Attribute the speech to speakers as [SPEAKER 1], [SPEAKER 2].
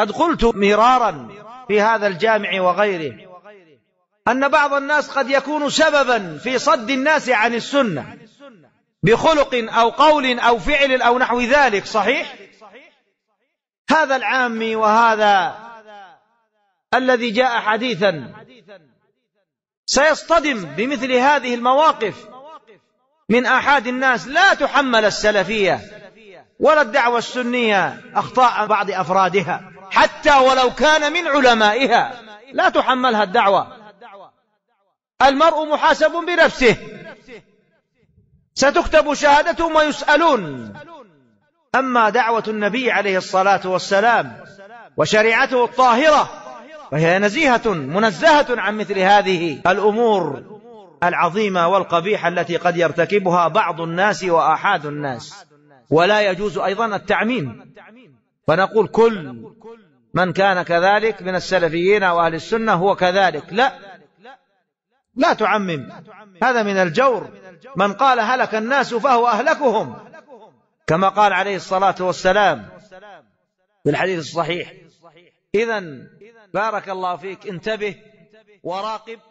[SPEAKER 1] قد قلت مرارا في هذا الجامع وغيره أن بعض الناس قد يكون سببا في صد الناس عن السنة بخلق أو قول أو فعل أو نحو ذلك. صحيح، هذا العامي وهذا الذي جاء حديثا سيصطدم بمثل هذه المواقف من آحاد الناس. لا تحمل السلفية ولا الدعوة السنية أخطاء بعض أفرادها حتى ولو كان من علمائها، لا تحملها الدعوة. المرء محاسب بنفسه، ستكتب شهادتهم ويسألون. أما دعوة النبي عليه الصلاة والسلام وشريعته الطاهرة فهي نزيهة منزهة عن مثل هذه الأمور العظيمة والقبيحة التي قد يرتكبها بعض الناس وآحاد الناس. ولا يجوز أيضا التعميم، فنقول كل من كان كذلك من السلفيين وأهل السنة هو كذلك. لا تعمم، هذا من الجور. من قال هلك الناس فهو أهلكهم، كما قال عليه الصلاة والسلام في الحديث الصحيح. إذن بارك الله فيك، انتبه وراقب